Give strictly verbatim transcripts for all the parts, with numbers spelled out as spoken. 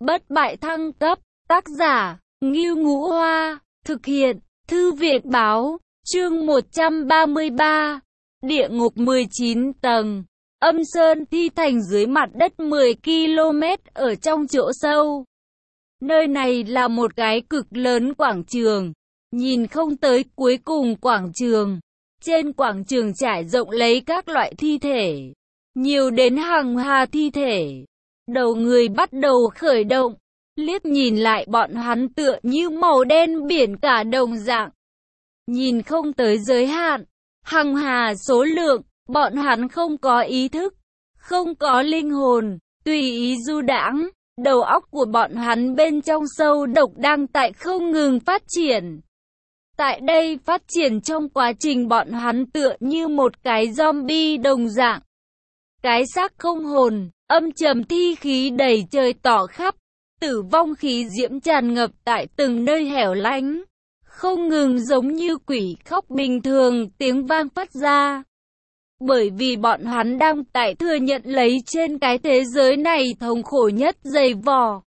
Bất bại thăng cấp, tác giả, Ngưu Ngũ Hoa, thực hiện, Thư viện báo, chương một trăm ba mươi ba, địa ngục mười chín tầng, âm sơn thi thành dưới mặt đất mười ki lô mét ở trong chỗ sâu. Nơi này là một cái cực lớn quảng trường, nhìn không tới cuối cùng quảng trường. Trên quảng trường trải rộng lấy các loại thi thể, nhiều đến hàng hà thi thể. Đầu người bắt đầu khởi động, liếc nhìn lại bọn hắn tựa như màu đen biển cả đồng dạng. Nhìn không tới giới hạn, hằng hà số lượng, bọn hắn không có ý thức, không có linh hồn, tùy ý du đãng. Đầu óc của bọn hắn bên trong sâu độc đang tại không ngừng phát triển. Tại đây phát triển trong quá trình bọn hắn tựa như một cái zombie đồng dạng. Cái xác không hồn, âm trầm thi khí đầy trời tỏ khắp, tử vong khí diễm tràn ngập tại từng nơi hẻo lánh, không ngừng giống như quỷ khóc bình thường tiếng vang phát ra. Bởi vì bọn hắn đang tại thừa nhận lấy trên cái thế giới này thống khổ nhất dày vò.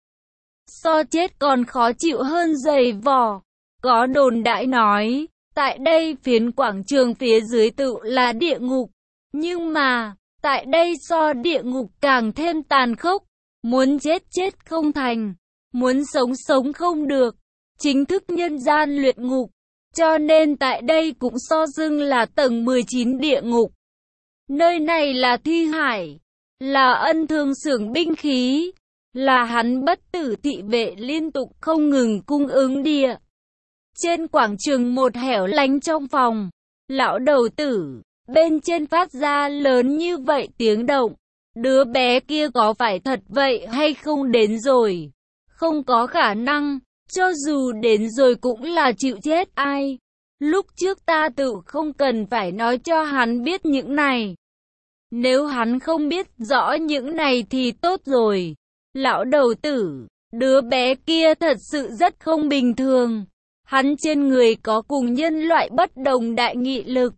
So chết còn khó chịu hơn dày vò. Có đồn đại nói, tại đây phiến quảng trường phía dưới tự là địa ngục. Nhưng mà, tại đây so địa ngục càng thêm tàn khốc. Muốn chết chết không thành, muốn sống sống không được. Chính thức nhân gian luyện ngục. Cho nên tại đây cũng so dưng là tầng mười chín địa ngục. Nơi này là thi hải, là ân thương xưởng binh khí, là hắn bất tử thị vệ liên tục không ngừng cung ứng địa. Trên quảng trường một hẻo lánh trong phòng, lão đầu tử, bên trên phát ra lớn như vậy tiếng động. Đứa bé kia có phải thật vậy hay không đến rồi? Không có khả năng, cho dù đến rồi cũng là chịu chết ai. Lúc trước ta tự không cần phải nói cho hắn biết những này. Nếu hắn không biết rõ những này thì tốt rồi. Lão đầu tử, đứa bé kia thật sự rất không bình thường. Hắn trên người có cùng nhân loại bất đồng đại nghị lực.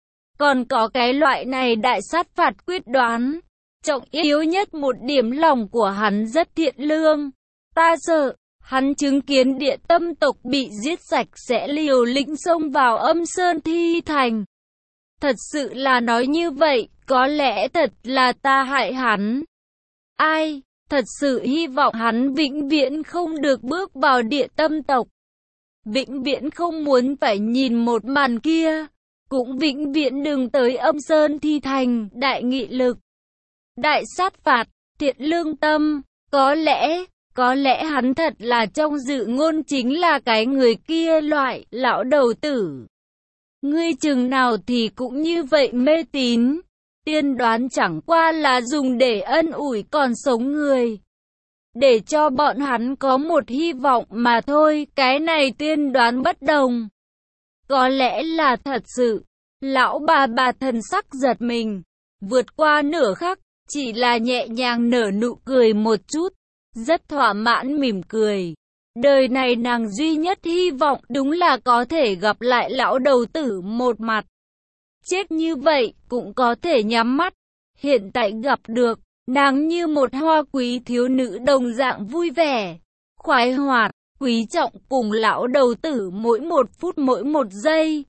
Còn có cái loại này đại sát phạt quyết đoán. Trọng yếu nhất một điểm lòng của hắn rất thiện lương. Ta sợ, hắn chứng kiến địa tâm tộc bị giết sạch sẽ liều lĩnh xông vào âm sơn thi thành. Thật sự là nói như vậy, có lẽ thật là ta hại hắn. Ai, thật sự hy vọng hắn vĩnh viễn không được bước vào địa tâm tộc. Vĩnh viễn không muốn phải nhìn một màn kia. Cũng vĩnh viễn đừng tới âm sơn thi thành, đại nghị lực. Đại sát phạt, thiện lương tâm, có lẽ, có lẽ hắn thật là trong dự ngôn chính là cái người kia loại, lão đầu tử. Ngươi chừng nào thì cũng như vậy mê tín, tiên đoán chẳng qua là dùng để ân ủi còn sống người. Để cho bọn hắn có một hy vọng mà thôi, cái này tiên đoán bất đồng. Có lẽ là thật sự, lão bà bà thần sắc giật mình, vượt qua nửa khắc, chỉ là nhẹ nhàng nở nụ cười một chút, rất thỏa mãn mỉm cười. Đời này nàng duy nhất hy vọng đúng là có thể gặp lại lão đầu tử một mặt. Chết như vậy cũng có thể nhắm mắt. Hiện tại gặp được, nàng như một hoa quý thiếu nữ đồng dạng vui vẻ, khoái hoạt, quý trọng cùng lão đầu tử mỗi một phút mỗi một giây.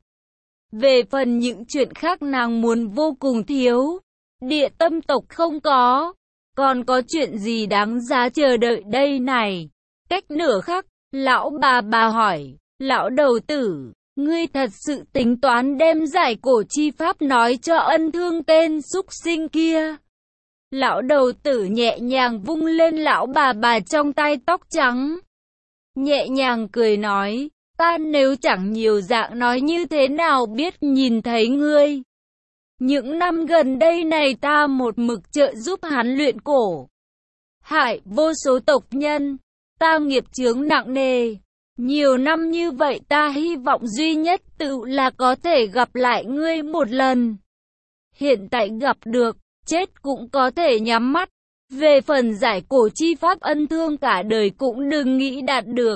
Về phần những chuyện khác nàng muốn vô cùng thiếu, địa tâm tộc không có. Còn có chuyện gì đáng giá chờ đợi đây này? Cách nửa khắc, lão bà bà hỏi, lão đầu tử, ngươi thật sự tính toán đem giải cổ chi pháp nói cho ân thương tên súc sinh kia? Lão đầu tử nhẹ nhàng vung lên lão bà bà trong tay tóc trắng. Nhẹ nhàng cười nói, ta nếu chẳng nhiều dạng nói như thế nào biết nhìn thấy ngươi. Những năm gần đây này ta một mực trợ giúp hắn luyện cổ. Hại vô số tộc nhân, ta nghiệp chướng nặng nề. Nhiều năm như vậy ta hy vọng duy nhất tự là có thể gặp lại ngươi một lần. Hiện tại gặp được, chết cũng có thể nhắm mắt. Về phần giải cổ chi pháp ân thương cả đời cũng đừng nghĩ đạt được.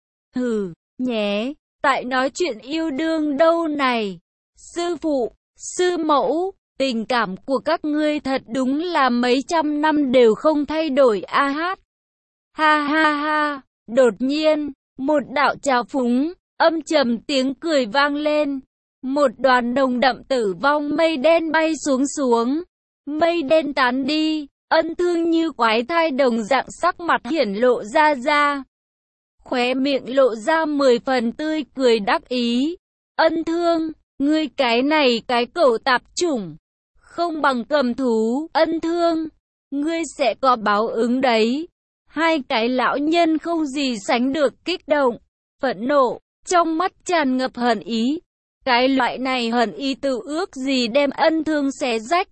Hừ, nhé, tại nói chuyện yêu đương đâu này. Sư phụ, sư mẫu, tình cảm của các ngươi thật đúng là mấy trăm năm đều không thay đổi a hát. Ha ha ha, đột nhiên, một đạo trào phúng, âm trầm tiếng cười vang lên. Một đoàn nồng đậm tử vong mây đen bay xuống xuống. Mây đen tán đi, Ân Thương như quái thai đồng dạng sắc mặt hiển lộ ra ra. Khóe miệng lộ ra mười phần tươi cười đắc ý. Ân Thương, ngươi cái này cái cẩu tạp chủng, không bằng cầm thú. Ân Thương, ngươi sẽ có báo ứng đấy. Hai cái lão nhân không gì sánh được kích động, phẫn nộ, trong mắt tràn ngập hận ý. Cái loại này hận ý tự ước gì đem Ân Thương xé rách.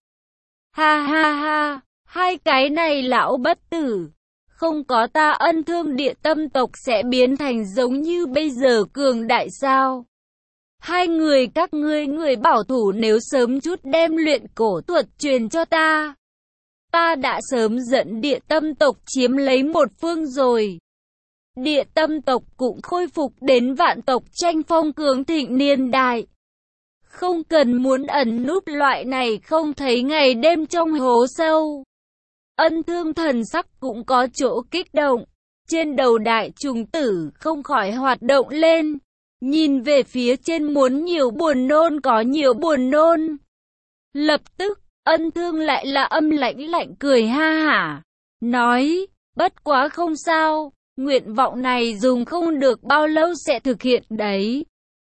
Ha ha ha, hai cái này lão bất tử. Không có ta Ân Thương địa tâm tộc sẽ biến thành giống như bây giờ cường đại sao? Hai người các ngươi người bảo thủ nếu sớm chút đem luyện cổ thuật truyền cho ta, ta đã sớm dẫn địa tâm tộc chiếm lấy một phương rồi. Địa tâm tộc cũng khôi phục đến vạn tộc tranh phong cường thịnh niên đại. Không cần muốn ẩn núp loại này không thấy ngày đêm trong hố sâu. Ân Thương thần sắc cũng có chỗ kích động. Trên đầu đại trùng tử không khỏi hoạt động lên. Nhìn về phía trên muốn nhiều buồn nôn có nhiều buồn nôn. Lập tức, Ân Thương lại là âm lãnh lạnh cười ha hả. Nói, bất quá không sao, nguyện vọng này dùng không được bao lâu sẽ thực hiện đấy.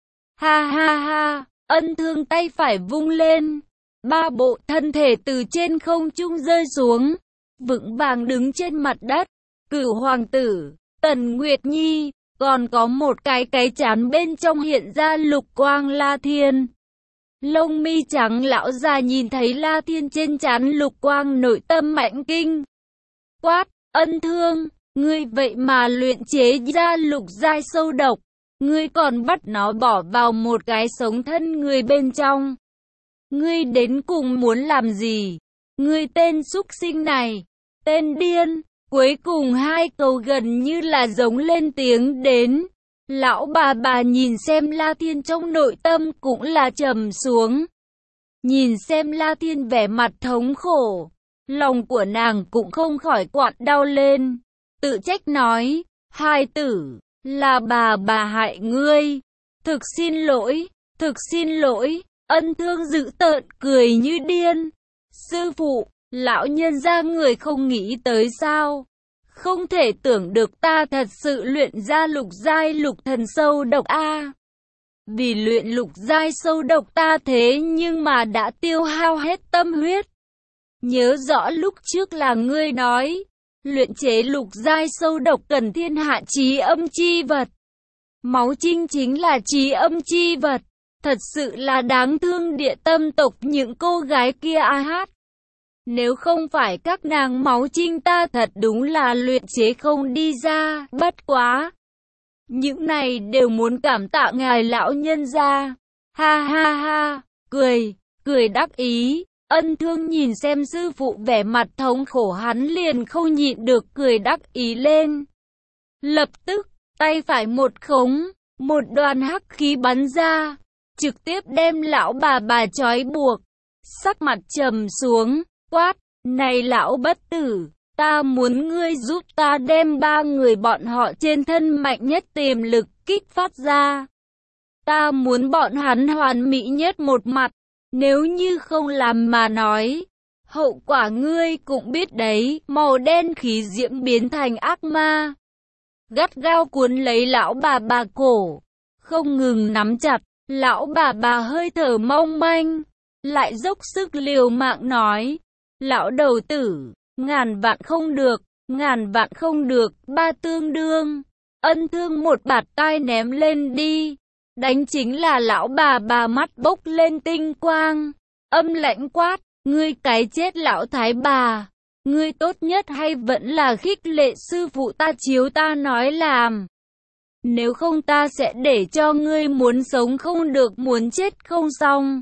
Ha ha ha, Ân Thương tay phải vung lên. Ba bộ thân thể từ trên không trung rơi xuống. Vững vàng đứng trên mặt đất. Cửu hoàng tử, Tần Nguyệt Nhi, còn có một cái cái chán bên trong hiện ra lục quang La Thiên. Lông mi trắng lão già nhìn thấy La Thiên trên trán lục quang nội tâm mạnh kinh. Quát, Ân Thương, ngươi vậy mà luyện chế ra lục giai sâu độc. Ngươi còn bắt nó bỏ vào một cái sống thân người bên trong. Ngươi đến cùng muốn làm gì? Ngươi tên súc sinh này, tên điên. Cuối cùng hai câu gần như là giống lên tiếng đến. Lão bà bà nhìn xem La Thiên trong nội tâm cũng là trầm xuống. Nhìn xem La Thiên vẻ mặt thống khổ, lòng của nàng cũng không khỏi quặn đau lên. Tự trách nói, hai tử, là bà bà hại ngươi. Thực xin lỗi, thực xin lỗi. Ân Thương dữ tợn cười như điên. Sư phụ, lão nhân gia người không nghĩ tới sao? Không thể tưởng được ta thật sự luyện ra lục giai lục thần sâu độc a. Vì luyện lục giai sâu độc ta thế nhưng mà đã tiêu hao hết tâm huyết. Nhớ rõ lúc trước là ngươi nói, luyện chế lục giai sâu độc cần thiên hạ trí âm chi vật. Máu trinh chính là trí âm chi vật. Thật sự là đáng thương địa tâm tộc những cô gái kia a hát. Nếu không phải các nàng máu trinh ta thật đúng là luyện chế không đi ra, bất quá. Những này đều muốn cảm tạ ngài lão nhân gia. Ha ha ha, cười, cười đắc ý. Ân Thương nhìn xem sư phụ vẻ mặt thống khổ hắn liền không nhịn được cười đắc ý lên. Lập tức, tay phải một khống, một đoàn hắc khí bắn ra, trực tiếp đem lão bà bà trói buộc. Sắc mặt trầm xuống, quát, này lão bất tử, ta muốn ngươi giúp ta đem ba người bọn họ trên thân mạnh nhất tiềm lực kích phát ra. Ta muốn bọn hắn hoàn mỹ nhất một mặt, nếu như không làm mà nói, hậu quả ngươi cũng biết đấy. Màu đen khí diễm biến thành ác ma, gắt gao cuốn lấy lão bà bà cổ, không ngừng nắm chặt. Lão bà bà hơi thở mong manh, lại dốc sức liều mạng nói, lão đầu tử, ngàn vạn không được, ngàn vạn không được, ba tương đương. Ân Thương một bạt tai ném lên đi, đánh chính là lão bà bà mắt bốc lên tinh quang, âm lãnh quát, ngươi cái chết lão thái bà, ngươi tốt nhất hay vẫn là khích lệ sư phụ ta chiếu ta nói làm. Nếu không ta sẽ để cho ngươi muốn sống không được muốn chết không xong.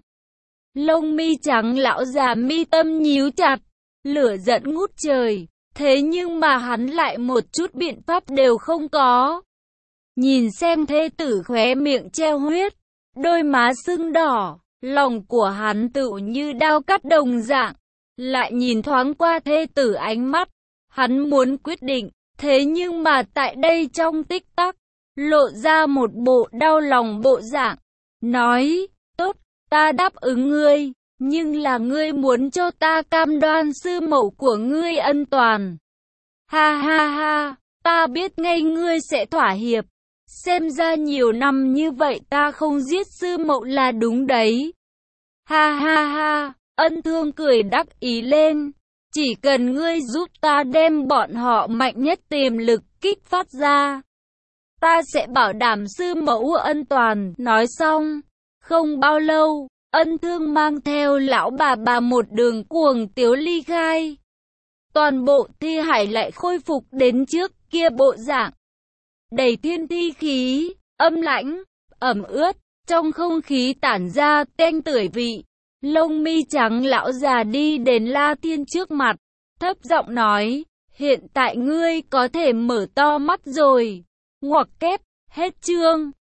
Lông mi trắng lão già mi tâm nhíu chặt, lửa giận ngút trời, thế nhưng mà hắn lại một chút biện pháp đều không có. Nhìn xem thê tử khóe miệng treo huyết, đôi má sưng đỏ, lòng của hắn tựu như đao cắt đồng dạng. Lại nhìn thoáng qua thê tử ánh mắt, hắn muốn quyết định, Thế nhưng mà tại đây trong tích tắc, lộ ra một bộ đau lòng bộ dạng, nói, tốt, ta đáp ứng ngươi, nhưng là ngươi muốn cho ta cam đoan sư mẫu của ngươi ân toàn. Ha ha ha, ta biết ngay ngươi sẽ thỏa hiệp, xem ra nhiều năm như vậy ta không giết sư mẫu là đúng đấy. Ha ha ha, Ân Thương cười đắc ý lên, chỉ cần ngươi giúp ta đem bọn họ mạnh nhất tiềm lực kích phát ra, ta sẽ bảo đảm sư mẫu ân toàn. Nói xong, không bao lâu, Ân Thương mang theo lão bà bà một đường cuồng tiếu ly khai. Toàn bộ thi hải lại khôi phục đến trước kia bộ dạng, đầy thiên thi khí, âm lãnh, ẩm ướt, trong không khí tản ra tanh tưởi vị. Lông mi trắng lão già đi đến La Thiên trước mặt, thấp giọng nói, hiện tại ngươi có thể mở to mắt rồi. Ngoặc kép, hết chương.